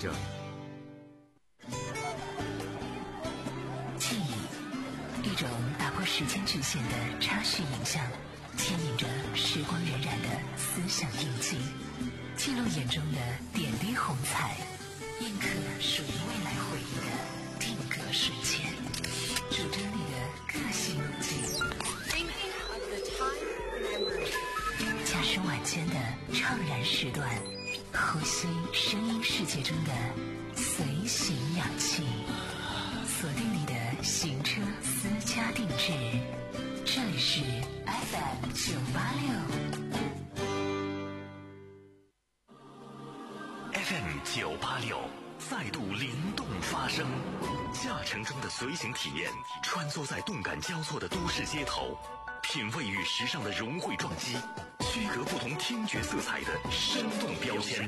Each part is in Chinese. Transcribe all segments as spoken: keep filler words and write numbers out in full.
证。 记忆，一种打破时间局限的插叙影像，牵引着时光荏苒的思想印记，记录眼中的点滴红彩，印刻属于未来回忆的定格瞬间，主张你的个性路径。加深晚间的怅然时段，呼吸声音世界中的随行氧气，锁定你的行车私家定制。这里是 F M 九八六 F M 九八六再度灵动发声，驾乘中的随行体验，穿梭在动感交错的都市街头，品味与时尚的融汇撞击，区隔不同听觉色彩的生动标签，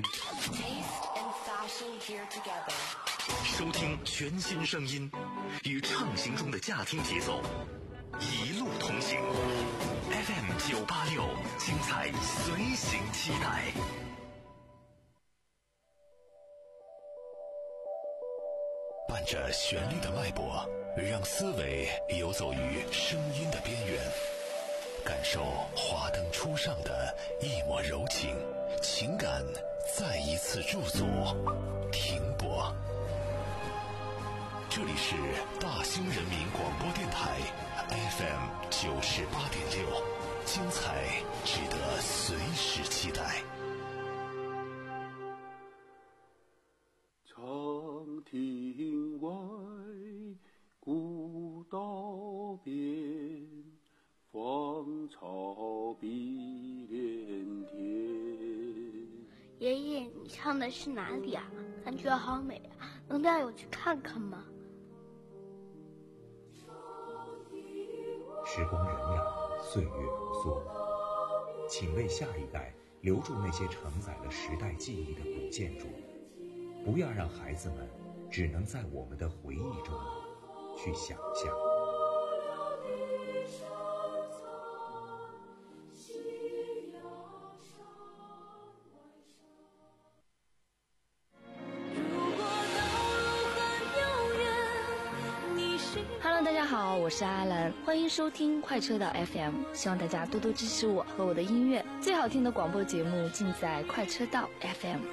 收听全新声音，与畅行中的驾听节奏一路同行。 F M 九八六，精彩随行期待。伴着旋律的脉搏，让思维游走于声音的边缘，感受华灯初上的一抹柔情，情感再一次驻足停泊。这里是大兴人民广播电台 F M 九十八点六，精彩值得随时期待。 长亭外，古道边，芳草碧连天。 爷爷，你唱的是哪里啊？感觉好美啊，能带我去看看吗？ 时光荏苒，岁月如梭，请为下一代留住那些承载了时代记忆的古建筑，不要让孩子们只能在我们的回忆中去想象。 Hello， 大家好，我是阿兰，欢迎收听快车道 F M， 希望大家多多支持我和我的音乐，最好听的广播节目尽在快车道 F M。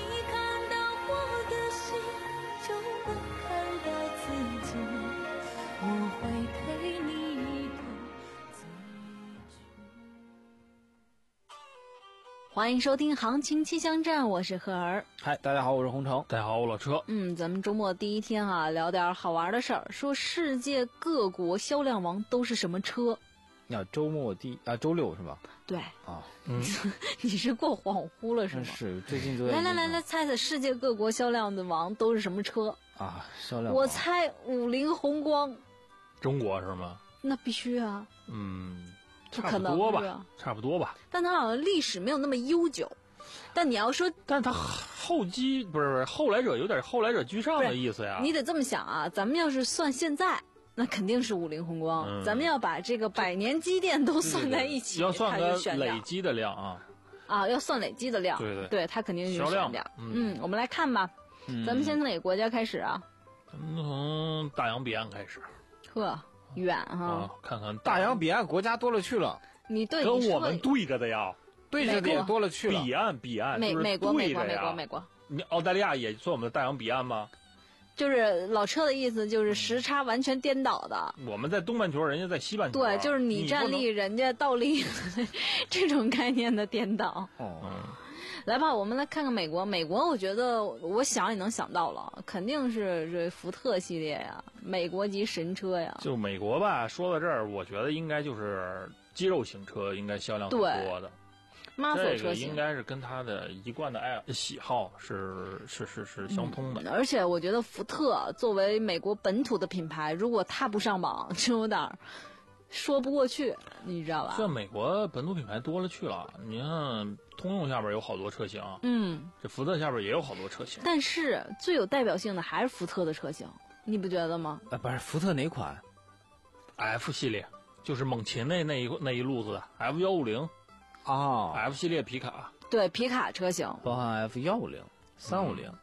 欢迎收听行情气象站，我是赫儿。 嗨，大家好，我是洪城。 大家好，我老车。 嗯，咱们周末第一天啊，聊点好玩的事儿。说世界各国销量王都是什么车？ 呀，周末第啊周六是吧？ 对啊， 嗯， 你是过恍惚了是吗？ 是，最近都在来来来来，猜猜世界各国销量的王都是什么车啊？销量王我猜五菱宏光。 中国是吗？ 那必须啊。 嗯。 差不多吧，差不多吧。 但它好像历史没有那么悠久。但你要说， 但它后继不是不是后来者有点后来者居上的意思呀。 你得这么想啊，咱们要是算现在，那肯定是五菱宏光。嗯、咱们要把这个百年积淀都算在一起， 要算个累积的量啊。 啊，要算累积的量。 对对， 对，它肯定是选掉。 嗯, 嗯，我们来看吧。嗯、咱们先从哪个国家开始啊？ 咱们从大洋彼岸开始。 呵，远哈、 啊！看看大洋彼岸国家多了去了。 你对跟我们对着的呀， 对着的也多了去了。 彼岸彼岸， 美美国美国美国美国， 你澳大利亚也算我们的大洋彼岸吗？ 就是老车的意思，就是时差完全颠倒的。 我们在东半球，人家在西半球。 对，就是你站立，人家倒立，这种概念的颠倒。 哦， 嗯， 来吧，我们来看看美国。美国，我觉得我想也能想到了，肯定是这福特系列呀，美国级神车呀。 就美国吧，说到这儿，我觉得应该就是肌肉型车应该销量最多的。 这个应该是跟他的一贯的爱喜好是是是是相通的、 嗯。而且我觉得福特作为美国本土的品牌，如果它不上榜，就有点说不过去，你知道吧？ 像美国本土品牌多了去了，你看通用下边有好多车型， 嗯， 这福特下边也有好多车型。 但是最有代表性的还是福特的车型，你不觉得吗？ 啊，不是福特哪款 ？F 系列，就是猛禽那那一那一路子 F 一五零。 哦 ，F 系列皮卡， 对皮卡车型， 包含 F 一五零、三五零，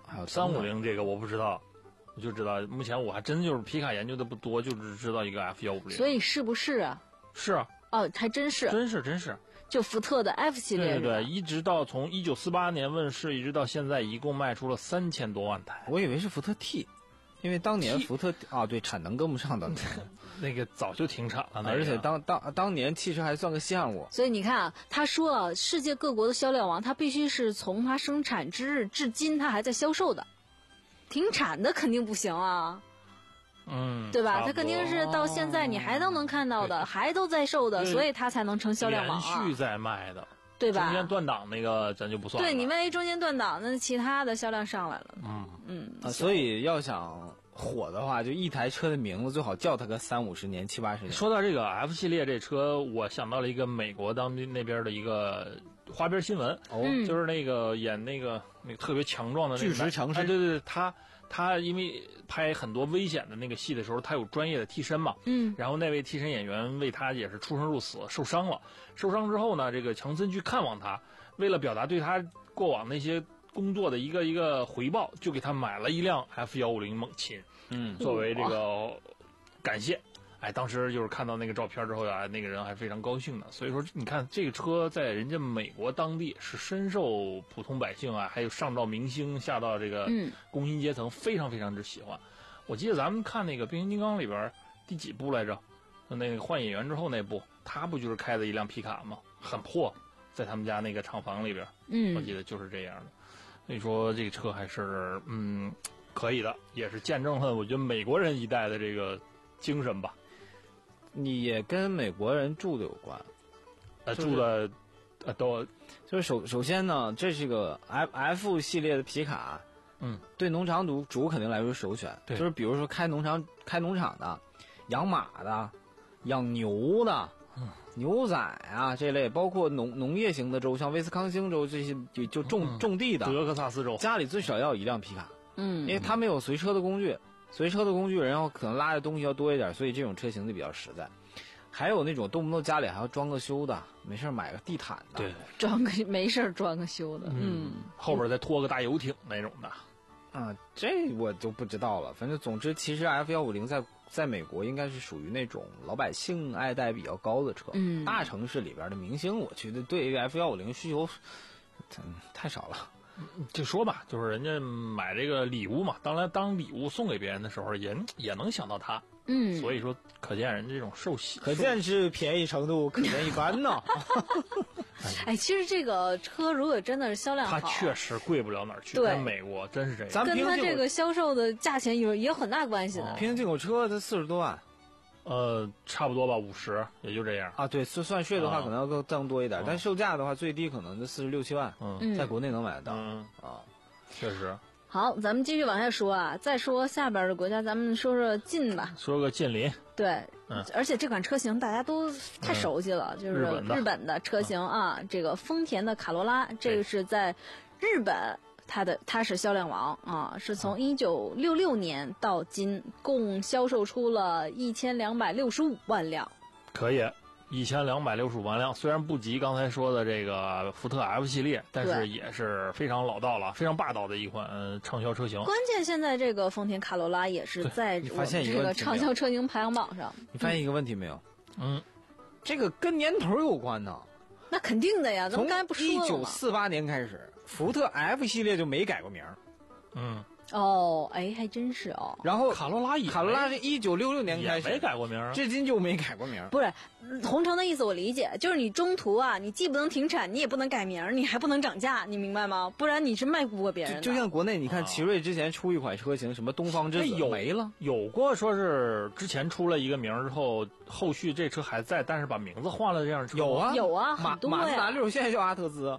还有三五零这个我不知道，我就知道目前我还真就是皮卡研究的不多，就只知道一个 F 一五零。 所以是不是啊？ 是啊。 哦，还真是， 真是真是。 就福特的 F 系列， 对对对，一直到从一九四八年问世，一直到现在，一共卖出了三千多万台。 我以为是福特 T， 因为当年福特啊，对，产能跟不上的， 那个早就停产了，那个、 而且当当当年汽车还算个项目。 所以你看啊，他说啊，世界各国的销量王，它必须是从它生产之日至今，它还在销售的，停产的肯定不行啊。 嗯， 对吧？它肯定是到现在你还都能看到的，还都在售的，所以它才能成销量王啊。 连续在卖的， 对吧？ 中间断档那个咱就不算了。 对，你万一中间断档，那其他的销量上来了。 嗯嗯、 啊，所以要想火的话，就一台车的名字最好叫它个三五十年、七八十年。 说到这个 F 系列这车，我想到了一个美国当地那边的一个花边新闻， 哦， 就是那个演那个那个特别强壮的那个巨石强森， 哎，对对对，他。他因为拍很多危险的那个戏的时候，他有专业的替身嘛， 嗯， 然后那位替身演员为他也是出生入死，受伤了。受伤之后呢，这个强森去看望他，为了表达对他过往那些工作的一个一个回报，就给他买了一辆 F 一五零猛禽， 嗯， 作为这个感谢。哎，当时就是看到那个照片之后啊，那个人还非常高兴的。所以说，你看这个车在人家美国当地是深受普通百姓啊，还有上到明星，下到这个工薪阶层非常非常之喜欢。我记得咱们看那个变形金刚里边第几部来着？那个换演员之后那部，他不就是开的一辆皮卡吗？很破，在他们家那个厂房里边， 嗯， 我记得就是这样的。所以说这个车还是嗯可以的，也是见证了我觉得美国人一代的这个精神吧。 你也跟美国人住的有关， 呃，住的，呃，都就是首首先呢，这是个 F F 系列的皮卡， 嗯， 对农场主主肯定来说首选， 对， 就是比如说开农场开农场的，养马的，养牛的， 嗯， 牛仔啊这类，包括农农业型的州，像威斯康星州这些就就种、嗯、种地的， 德克萨斯州， 家里最少要有一辆皮卡， 嗯， 因为他没有随车的工具。随车的工具，然后可能拉的东西要多一点，所以这种车型就比较实在。还有那种动不动家里还要装个修的，没事买个地毯的， 对， 装个没事装个修的， 嗯，后边再拖个大游艇那种的。 啊，这我就不知道了。反正总之，其实 F 一五零在在美国应该是属于那种老百姓爱戴比较高的车。 嗯， 大城市里边的明星，我觉得对于 F 一五零需求，嗯，太少了。 就说吧，就是人家买这个礼物嘛，当然当礼物送给别人的时候，也也能想到他。 嗯， 所以说，可见人这种受喜， 可见是便宜程度可见一斑呢。 哎，其实这个车如果真的是销量好， 它确实贵不了哪儿去。 对， 在美国真是这样， 咱跟它这个销售的价钱有也有很大关系的。 平行进口车它四十多万。 呃，差不多吧，五十也就这样啊。对，算算税的话，可能要更更多一点， 啊、 但售价的话，最低可能就四十六七万。 嗯， 在国内能买得到。 嗯啊， 确实。 好，咱们继续往下说啊，再说下边的国家，咱们说说近吧。 说个近邻。 对， 嗯， 而且这款车型大家都太熟悉了， 嗯、 就是日本的车型啊，嗯、这个丰田的卡罗拉，这个是在日本。它的它是销量王啊，是从一九六六年到今，共销售出了一千两百六十五万辆。 可以，一千两百六十五万辆，虽然不及刚才说的这个福特 F 系列，但是也是非常老道了，非常霸道的一款畅销车型。 关键现在这个丰田卡罗拉也是在你发现这个畅销车型排行榜上。 你发现一个问题没有？ 嗯， 这个跟年头有关呢。 那肯定的呀，咱们刚才不说了吗？ 从一九四八年开始，福特 F 系列就没改过名。 嗯， 哦，哎，还真是哦。 然后卡罗拉也卡罗拉是一九六六年开始没改过名， 至今就没改过名。 不是，红城的意思我理解，就是你中途啊，你既不能停产，你也不能改名，你还不能涨价，你明白吗？不然你是卖不过别人的。 就, 就像国内，你看奇瑞之前出一款车型，什么东方之子有没了， 有过说是之前出了一个名之后，后续这车还在，但是把名字换了这样的车。 有啊， 有啊， 马很多呀。 马自达六现在叫阿特兹。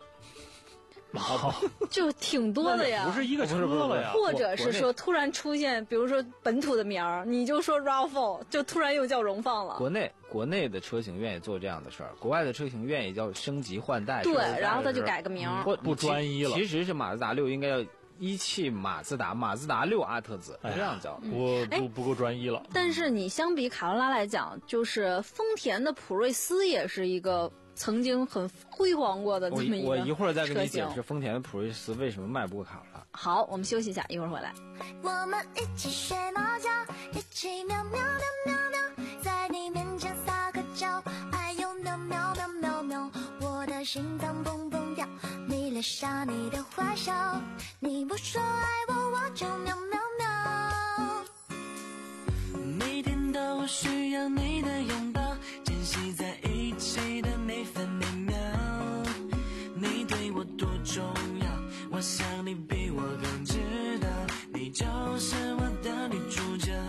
就挺多的呀， 不是一个车了呀， 或者是说突然出现，比如说本土的名儿，你就说 R A V 四，就突然又叫荣放了。 国内国内的车型愿意做这样的事儿，国外的车型愿意叫升级换代。 对，然后他就改个名儿， 不不专一了。 其实是马自达六应该要一汽马自达，马自达六阿特兹这样叫， 不不不够专一了。 但是你相比卡罗拉来讲，就是丰田的普锐斯也是一个曾经很辉煌过的这么一个我我一会儿再跟你解释丰田的普锐斯为什么卖不过卡罗拉好，我们休息一下，一会儿回来。 我们一起睡猫觉，一起喵喵喵喵喵，在你面前撒个娇，哎呦喵喵喵喵喵，我的心脏蹦蹦跳，迷恋上你的坏笑，你不说爱我，我就喵喵喵。 每天都需要你的拥抱，珍惜在一起的每分每秒，你对我多重要，我想你比我更知道，你就是我的女主角。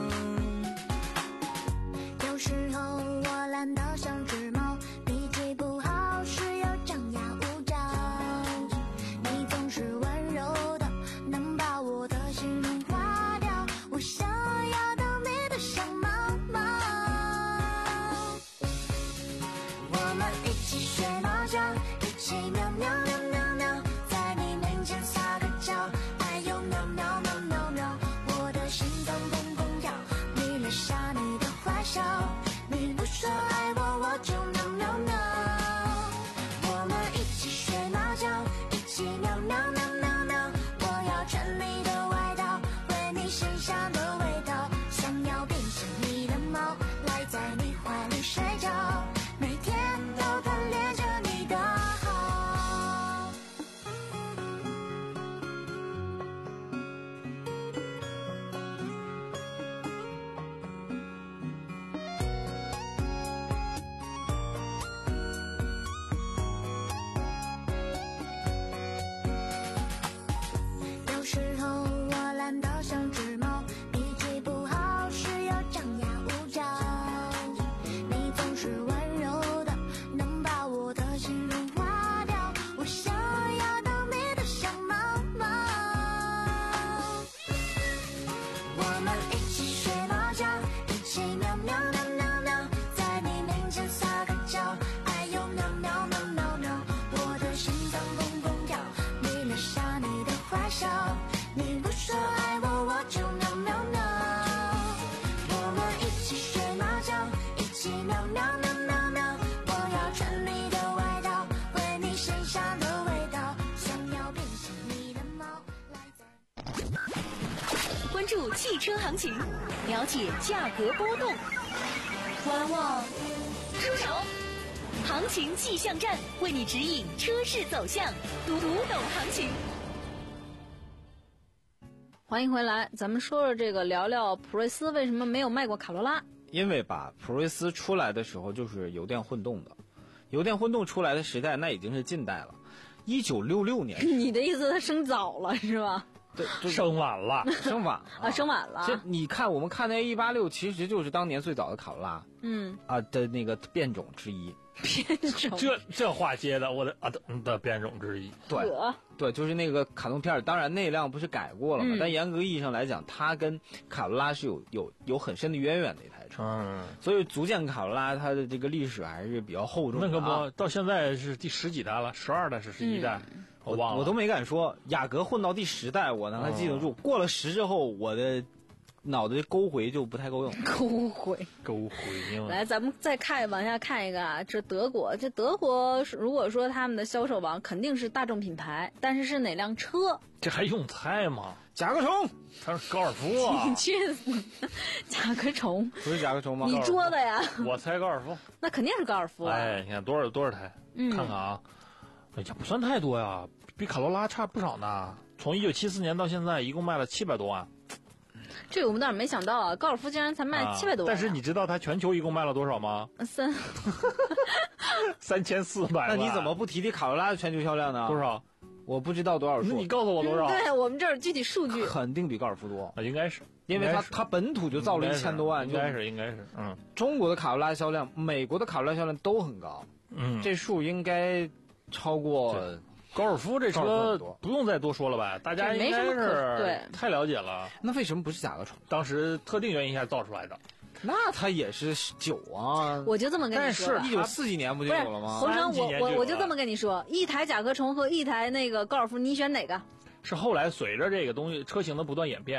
有时候我懒得像只猫，脾气不好时又张牙舞爪，你总是温柔的，能把我的心融化掉，我想要的你的像猫猫。我们一起睡猫觉，一起喵喵喵喵喵，在你面前撒个娇，哎呦喵喵喵喵喵，我的心脏蹦蹦跳，迷恋上你的坏笑，你不说爱我，我就喵喵喵。我们一起睡猫觉，一起喵喵喵喵喵，我要穿你的外套，闻你身上的味道，想要变成你的猫，赖在你怀里睡觉，每天都贪恋着你的好。有时候我懒得像只猫，脾气不好时又张牙舞爪，你总是温柔的，能把我的心融化掉，我想要的你的像猫猫。我们一起睡猫觉，一起喵喵喵喵喵，在你面前撒个娇，哎呦喵喵喵喵喵，我的心脏蹦蹦跳，迷恋上你的坏笑，你不说爱我，我就喵喵喵。我们一起睡猫觉，一起喵喵喵喵喵，我要穿你的外套，闻你身上的味道，想要变成你的猫，赖在。 关注汽车行情，了解价格波动，观望出手，行情气象站为你指引车市走向，读懂行情。 欢迎回来，咱们说说这个，聊聊普锐斯为什么没有卖过卡罗拉。 因为吧，普锐斯出来的时候就是油电混动的，油电混动出来的时代那已经是近代了，一九六六年。 你的意思它生早了是吧？ 对， 生晚了， 生晚了啊，生晚了。 这你看，我们看那 A 一八六，其实就是当年最早的卡罗拉， 嗯啊的那个变种之一。 变种， 这这话接的，我的啊的的变种之一。 对对，就是那个卡通片，当然那辆不是改过了嘛， 嗯、 但严格意义上来讲，它跟卡罗拉是有有有很深的渊源的一台车。 嗯， 所以足见卡罗拉它的这个历史还是比较厚重的、啊。 那可不，到现在是第十几代了，十二代是十一代。嗯我忘了， 我都没敢说，雅阁混到第十代，我能还记得住。哦、过了十之后，我的脑袋勾回就不太够用。 勾回， 勾回。 来，咱们再看往下看一个啊，这德国，这德国如果说他们的销售王肯定是大众品牌，但是是哪辆车？ 这还用猜吗？ 甲壳虫， 它是高尔夫啊！ 你去死！甲壳虫不是甲壳虫吗？ 你捉的呀？ 我猜高尔夫。 那肯定是高尔夫啊！ 哎，你看多少多少台？嗯、看看啊。也不算太多呀，比卡罗拉差不少呢。从一九七四年到现在，一共卖了七百多万。 这个我们倒是没想到啊，高尔夫竟然才卖七百多万、啊。 但是你知道它全球一共卖了多少吗？ 三三千四百万。 那你怎么不提提卡罗拉的全球销量呢？ 多少？ 我不知道多少数。 你告诉我多少？ 嗯、对我们这儿具体数据肯定比高尔夫多。 啊，应该是， 因为它它本土就造了一千多万， 应该是应该是。嗯， 中国的卡罗拉销量、美国的卡罗拉销量都很高。 嗯， 这数应该超过。 高尔夫这车不用再多说了吧，大家应该是太了解了。 那为什么不是甲壳虫？ 当时特定原因下造出来的。 那它也是酒啊！ 我就这么跟你说， 但是一九四几年不就有了吗？ 红生，我我我就这么跟你说，一台甲壳虫和一台那个高尔夫，你选哪个？ 是后来随着这个东西车型的不断演变，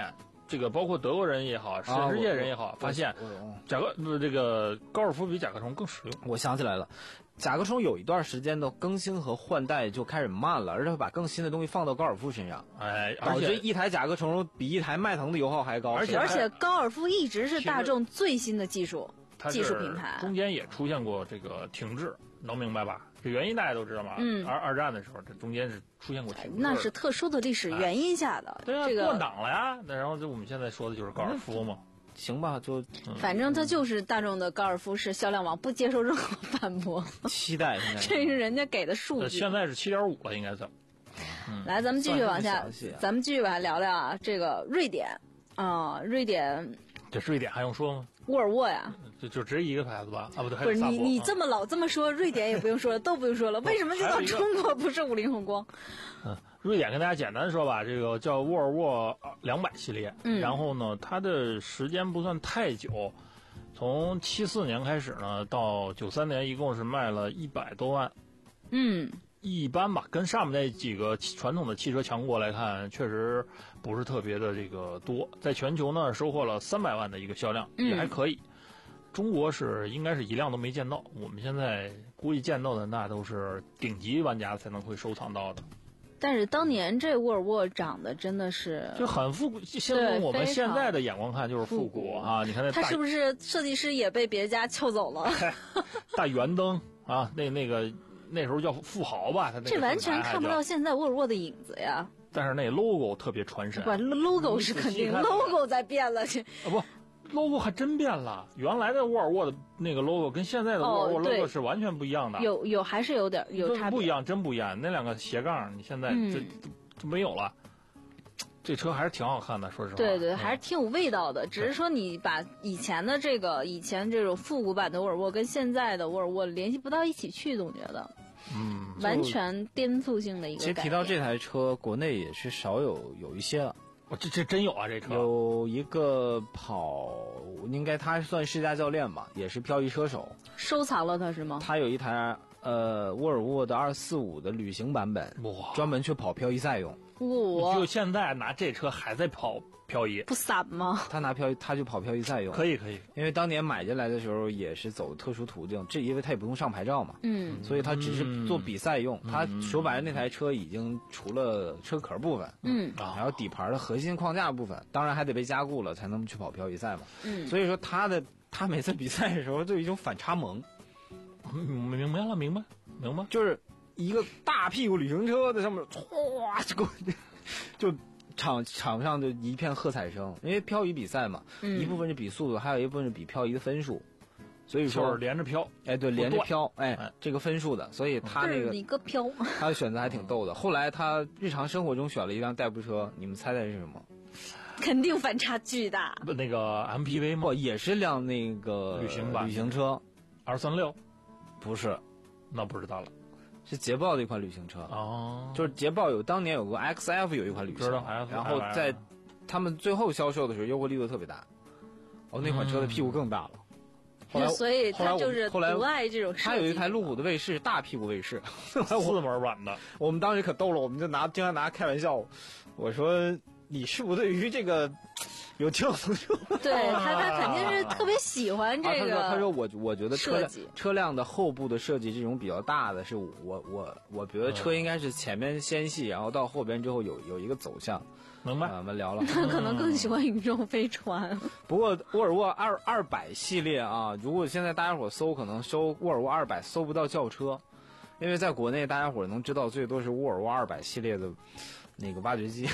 这个包括德国人也好，全世界人也好，发现甲壳这个高尔夫比甲壳虫更实用。 我想起来了。甲壳虫有一段时间的更新和换代就开始慢了，而且会把更新的东西放到高尔夫身上， 哎， 导致一台甲壳虫比一台迈腾的油耗还高。 而且而且高尔夫一直是大众最新的技术技术平台， 中间也出现过这个停滞，能明白吧？这原因大家都知道嘛。嗯。而二战的时候，这中间是出现过停滞， 那是特殊的历史原因下的。 哎、对啊， 这个断档了呀。那然后就我们现在说的就是高尔夫嘛。 行吧，就、 嗯、反正它就是大众的高尔夫是销量王，不接受任何反驳。 期待现在这是人家给的数据。 现在是七点五了，应该是。 嗯、来，咱们继续往下，咱们继续往下聊聊啊，这个瑞典啊、呃，瑞典。 这瑞典还用说吗？ 沃尔沃呀， 就就只一个牌子吧？啊，不对，还有萨博。 不是你你这么老这么说，瑞典也不用说了，都不用说了，为什么就到中国不是五菱宏光？ 嗯，瑞典跟大家简单说吧，这个叫沃尔沃两百系列， 嗯， 然后呢，它的时间不算太久，从七四年开始呢，到九三年一共是卖了一百多万， 嗯。 一般吧，跟上面那几个传统的汽车强国来看，确实不是特别的这个多。在全球呢，收获了三百万的一个销量，也还可以。嗯、中国是应该是一辆都没见到，我们现在估计见到的那都是顶级玩家才能会收藏到的。 但是当年这沃尔沃长得真的是就很复古，先从我们现在的眼光看就是复古啊！你看那它是不是设计师也被别家撬走了？ 大圆灯啊，那那个。那时候叫富豪吧，他这完全看不到现在沃尔沃的影子呀。 但是那 logo 特别传神。 不 ，logo 是肯定 ，logo 在变了。这啊不 ，logo 还真变了。原来的沃尔沃的那个 logo 跟现在的沃尔沃 logo 是完全不一样的。 哦、有有还是有点有差别。 不一样，真不一样。那两个斜杠，你现在这、嗯、就没有了。这车还是挺好看的，说实话。 对对，还是挺有味道的。只是说你把以前的这个以前这种复古版的沃尔沃跟现在的沃尔沃联系不到一起去，总觉得。 嗯， 完全颠覆性的一个。 其实提到这台车，国内也是少有有一些了。 我、哦、这这真有啊，这车有一个跑，应该他算试驾教练吧，也是漂移车手， 收藏了他是吗？ 他有一台呃沃尔沃的二四五的旅行版本， 哇， 专门去跑漂移赛用。 哇， 就现在拿这车还在跑漂移， 不散吗？ 他拿漂移，他就跑漂移赛用， 可以可以。 因为当年买进来的时候也是走特殊途径，这因为他也不用上牌照嘛， 嗯， 所以他只是做比赛用。 嗯、 他说白了，那台车已经除了车壳部分， 嗯， 还有底盘的核心框架部分，当然还得被加固了才能去跑漂移赛嘛。 嗯， 所以说他的他每次比赛的时候就有一种反差萌。 嗯，明白了，明白，明白， 就是一个大屁股旅行车在上面，唰就过去。就场场上就一片喝彩声，因为漂移比赛嘛， 嗯、 一部分是比速度，还有一部分是比漂移的分数，所以说就是连着飘， 哎，对，连着飘，哎，这个分数的，所以他那个一个飘， 他的选择还挺逗的。后来他日常生活中选了一辆代步车，你们猜猜是什么？ 肯定反差巨大。 不，那个 M P V 吗？ 不，也是辆那个旅行版旅行车， 二三六， 不是， 那不知道了。 是捷豹的一款旅行车哦， 就是捷豹有当年有个 X F 有一款旅行，然后在他们最后销售的时候优惠力度特别大，哦，那款车的屁股更大了。后来所以他就是后来独爱这种设计。 他有一台路虎的卫士，大屁股卫士， 四门版的。 我们当时可逗了，我们就拿经常拿开玩笑，我说你是不是对于这个有挺有成就？ 对他，他肯定是特别喜欢这个、 啊。他说：“他说我我觉得车辆车辆的后部的设计这种比较大的，是我我我觉得车应该是前面纤细，然后到后边之后有有一个走向。” 明白。 我们聊了。 他可能更喜欢宇宙飞船。 不过沃尔沃二二百系列啊，如果现在大家伙搜，可能搜沃尔沃二百搜不到轿车，因为在国内大家伙能知道最多是沃尔沃二百系列的那个挖掘机。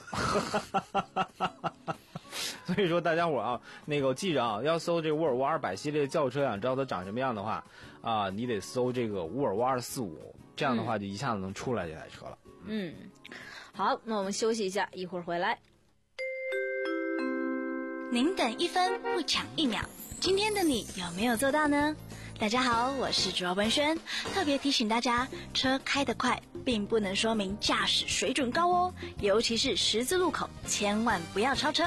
所以说大家伙啊，那个记着啊，要搜这个沃尔沃二百系列轿车，想知道它长什么样的话啊，你得搜这个沃尔沃二四五，这样的话就一下子能出来这台车了。 嗯，好，那我们休息一下，一会儿回来。 您等一分不抢一秒，今天的你有没有做到呢？大家好，我是主要文轩，特别提醒大家，车开得快并不能说明驾驶水准高哦，尤其是十字路口，千万不要超车。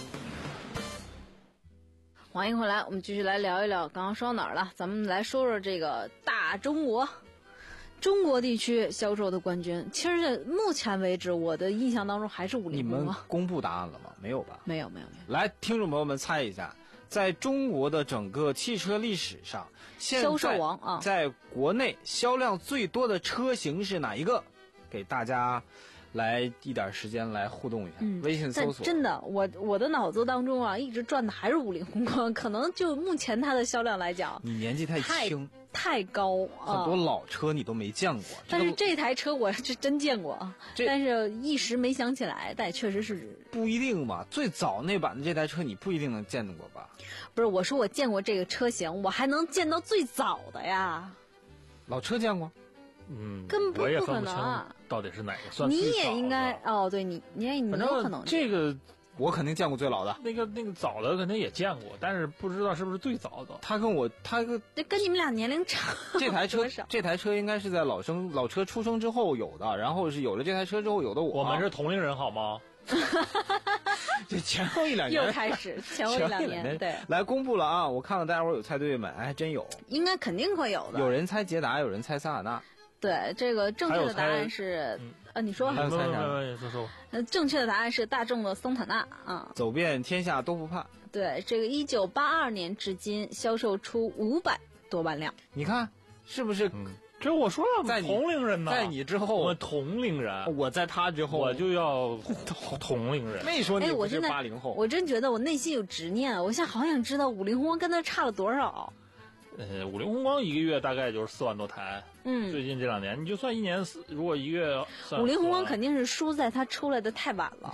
欢迎回来，我们继续来聊一聊，刚刚说到哪儿了？咱们来说说这个大中国。 中国地区销售的冠军，其实目前为止我的印象当中还是五菱你们宏光。 公布答案了吗？没有吧？ 没有没有没有。 来，听众朋友们猜一下，在中国的整个汽车历史上，现在销售王啊， 在国内销量最多的车型是哪一个？给大家来一点时间来互动一下， 嗯、 微信搜索。 真的，我我的脑子当中啊，一直转的还是五菱宏光，可能就目前它的销量来讲， 你年纪太轻， 太高啊， 很多老车你都没见过。 但是这台车我是真见过啊，但是一时没想起来，但确实是不一定嘛。最早那版的这台车你不一定能见到过吧？ 不是，我说我见过这个车型，我还能见到最早的呀。 老车见过。 嗯， 根本不可能啊！到底是哪个算你也应该哦，对你，你也你有可能这个， 我肯定见过最老的。 那个那个早的肯定也见过，但是不知道是不是最早的。 他跟我，他跟这跟你们俩年龄差。 这台车，这台车应该是在老生老车出生之后有的，然后是有了这台车之后有的我。 我们是同龄人好吗？ 这前后一两年又开始前后一两年，对， 来公布了啊！我看看大家伙有猜对没？哎，还真有， 应该肯定会有的。 有人猜捷达，有人猜桑塔纳。 对，这个正确的答案是， 嗯、 呃，你说， 还有猜啥？ 呃，正确的答案是大众的桑塔纳啊。 走遍天下都不怕。 对，这个一九八二年至今销售出五百多万辆。 你看是不是？ 嗯，这我说了， 在同龄人呢， 在你之后， 我们同龄人， 我在他之后， 我就要同龄人。 没说你不是八零后， 我真觉得我内心有执念，我现在好想知道五菱宏光跟他差了多少。 呃，五菱宏光一个月大概就是四万多台， 嗯， 最近这两年你就算一年四，如果一个月， 五菱宏光肯定是输在它出来的太晚了，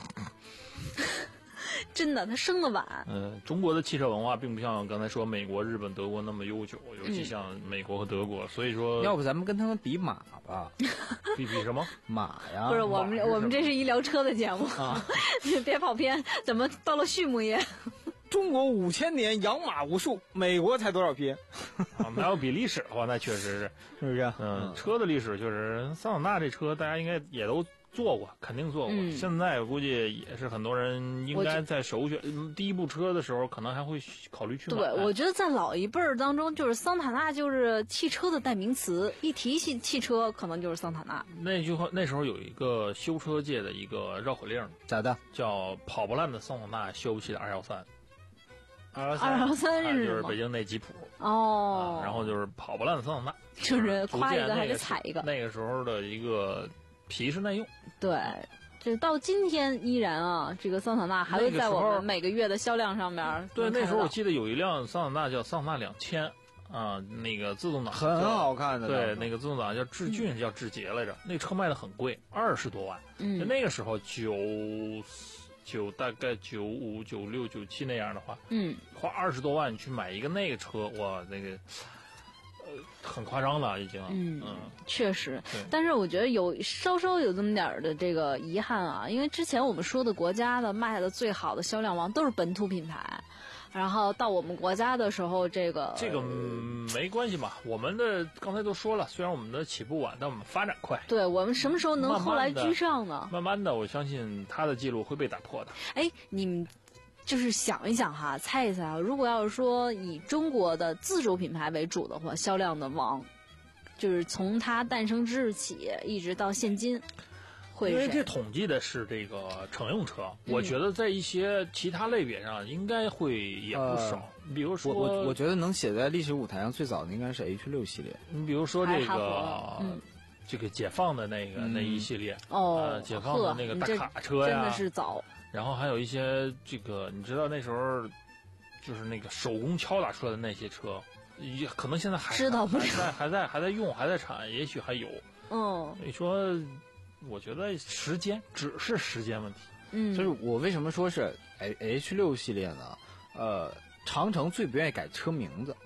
真的，它生的晚。 嗯、呃，中国的汽车文化并不像刚才说美国、日本、德国那么悠久，尤其像美国和德国，嗯、所以说， 要不咱们跟他们比马吧？ 比比什么马呀？ 不是我们我们这是一聊车的节目啊，别跑偏，怎么到了畜牧业？ 中国五千年养马无数，美国才多少匹？ 啊，那要比历史的话，那确实是， 是不是？ 嗯，嗯车的历史确实，桑塔纳这车大家应该也都做过，肯定做过。嗯、现在估计也是很多人应该在首选第一部车的时候，可能还会考虑去买。 对，我觉得在老一辈儿当中，就是桑塔纳就是汽车的代名词，一提起汽车，可能就是桑塔纳。 那句话那时候有一个修车界的一个绕口令， 咋的？ 叫跑不烂的桑塔纳，修不起的二幺三。 二幺三是就是北京那吉普哦、 啊，然后就是跑不烂的桑塔纳， 就是夸一个还是踩一个。 那个时候的一个皮实耐用。 对，这到今天依然啊，这个桑塔纳还会在我们每个月的销量上面。 对，那时候我记得有一辆桑塔纳叫桑塔纳两千啊，那个自动挡很好看的。 对，那个自动挡叫智骏，嗯、叫智捷来着。那车卖的很贵，二十多万。 嗯， 那个时候九。九大概九五九六九七那样的话， 嗯， 花二十多万去买一个那个车，哇，那个呃很夸张了已经， 嗯嗯， 确实，但是我觉得有稍稍有这么点儿的这个遗憾啊，因为之前我们说的国家的卖的最好的销量王都是本土品牌。然后到我们国家的时候，这个这个、嗯、没关系嘛。我们的刚才都说了，虽然我们的起步晚，但我们发展快。 对，我们什么时候能后来居上呢？ 慢慢的，慢慢的我相信他的记录会被打破的。 哎，你们就是想一想哈，猜一猜啊，如果要是说以中国的自主品牌为主的话，销量的王，就是从它诞生之日起一直到现今。 因为这统计的是这个乘用车， 嗯、 我觉得在一些其他类别上应该会也不少。呃、比如说， 我我我觉得能写在历史舞台上最早的应该是 H 六系列。 你比如说这个，嗯、 这个解放的那个、嗯、那一系列哦、 呃，解放的那个大卡车呀， 真的是早。 然后还有一些这个，你知道那时候就是那个手工敲打出来的那些车，也可能现在还知道不知道还在还在用还在产，也许还有。 嗯， 你说。我觉得时间只是时间问题， 嗯， 就是我为什么说是 H 六系列呢？呃，长城最不愿意改车名字，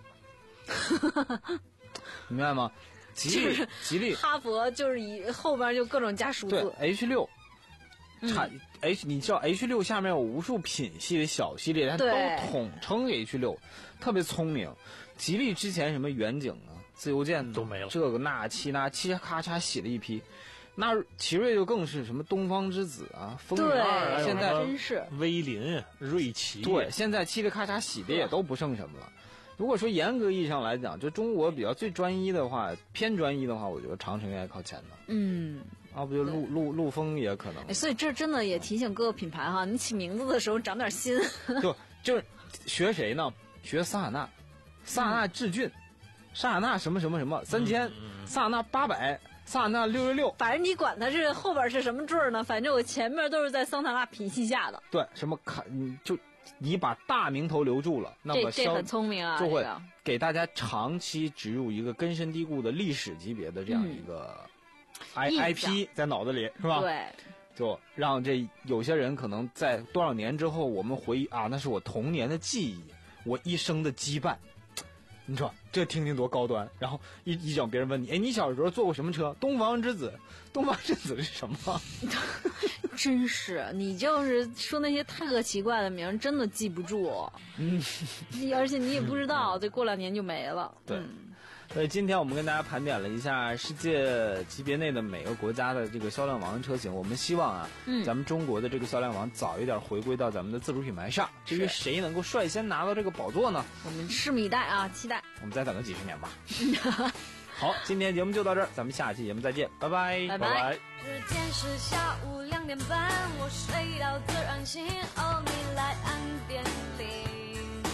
明白吗？吉利， 就是、 吉利， 哈佛就是以后边就各种加数字。 对 ，H 六，产、嗯、H， 你知道 H 六下面有无数品系的小系列，它都统称 H 六，特别聪明。吉利之前什么远景啊、自由舰都没了， 这个那七那七咔嚓洗了一批。那奇瑞就更是什么东方之子啊，风云二，现在真是威林、瑞奇， 对，现在嘁哩咔嚓洗的也都不剩什么了。 如果说严格意义上来讲，就中国比较最专一的话，偏专一的话，我觉得长城应该靠前的。 嗯， 要不就陆陆陆风也可能。 所以这真的也提醒各个品牌哈，你起名字的时候长点心。 就就是学谁呢？学桑塔纳，桑塔纳致俊，桑塔纳什么什么什么三千，桑塔纳八百。桑塔纳六六六， 反正你管它是后边是什么坠儿呢？反正我前面都是在桑塔纳品系下的。 对，什么卡，你就你把大名头留住了，那么这这很聪明啊， 就会给大家长期植入一个根深蒂固的历史级别的这样一个 I、嗯、I P 在脑子里，是吧？ 对， 就让这有些人可能在多少年之后，我们回忆啊，那是我童年的记忆，我一生的羁绊。你说这听听多高端，然后一一整别人问你，哎，你小时候坐过什么车？东方之子，东方之子是什么？ 真是，你就是说那些特奇怪的名，真的记不住。嗯，而且你也不知道，这过两年就没了。 对。 嗯， 所以今天我们跟大家盘点了一下世界级别内的每个国家的这个销量王车型，我们希望啊，嗯，咱们中国的这个销量王早一点回归到咱们的自主品牌上。至于谁能够率先拿到这个宝座呢？ 我们拭目以待啊，期待。 我们再等个几十年吧。好，今天节目就到这儿，咱们下期节目再见，拜拜， 拜拜。 时间是下午两点半，我睡到自然醒，哦，你来按电铃。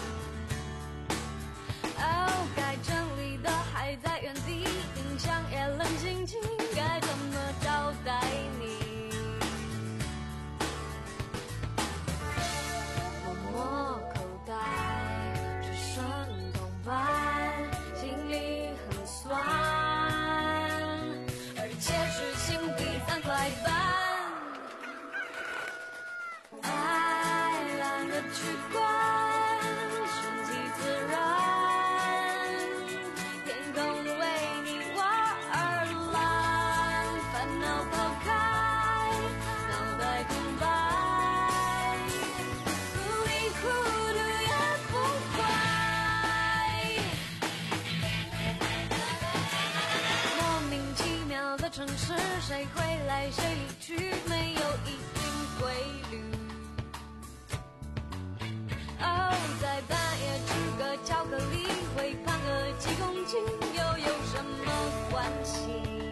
哦，该整理的还在原地，冰箱也冷清清，该怎么招待你？摸摸口袋，只剩铜板，心里很酸，而且是新币三块半。爱懒得去管，顺其自然。城市谁会来谁离去，没有一定规律。哦，在半夜吃个巧克力，会胖个几公斤，又有什么关系？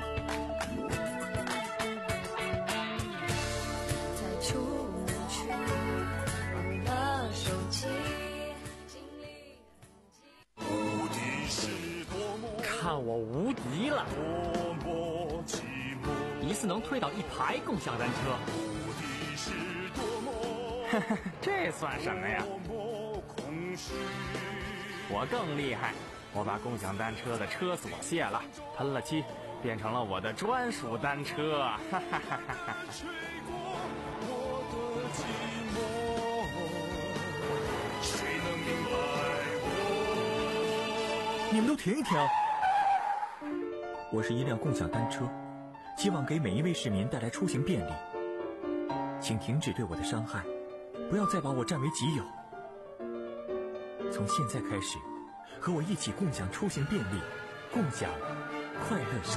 才出门去，忘了手机，心里很急。无敌是多么， 看我无敌了！一次能推倒一排共享单车，这算什么呀？我更厉害，我把共享单车的车锁卸了，喷了漆，变成了我的专属单车。哈哈哈哈！ 你们都停一停！我是一辆共享单车，希望给每一位市民带来出行便利。请停止对我的伤害，不要再把我占为己有。从现在开始，和我一起共享出行便利，共享快乐生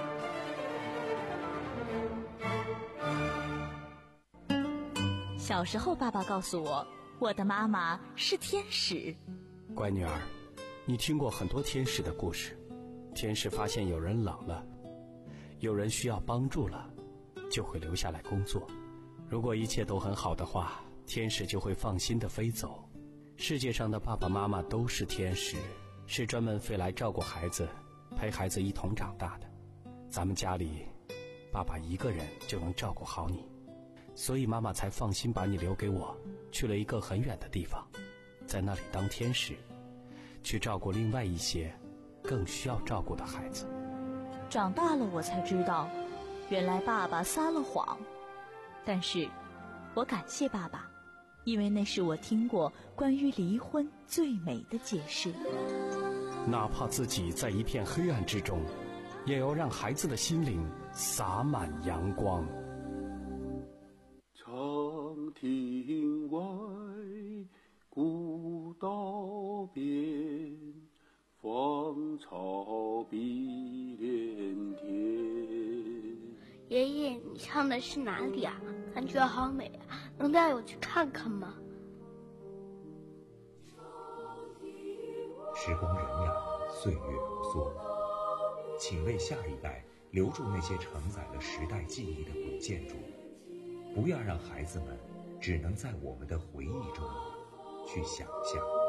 活。小时候，爸爸告诉我，我的妈妈是天使。 乖女儿，你听过很多天使的故事。天使发现有人冷了，有人需要帮助了，就会留下来工作。如果一切都很好的话，天使就会放心地飞走。世界上的爸爸妈妈都是天使，是专门飞来照顾孩子，陪孩子一同长大的。咱们家里，爸爸一个人就能照顾好你，所以妈妈才放心把你留给我，去了一个很远的地方，在那里当天使，去照顾另外一些更需要照顾的孩子。 长大了我才知道，原来爸爸撒了谎，但是我感谢爸爸，因为那是我听过关于离婚最美的解释。 哪怕自己在一片黑暗之中，也要让孩子的心灵洒满阳光。 长亭外，古道边，芳草碧连天。 爷爷，你唱的是哪里啊？感觉好美啊，能带我去看看吗？ 时光荏苒，岁月如梭，请为下一代留住那些承载了时代记忆的古建筑，不要让孩子们只能在我们的回忆中去想象。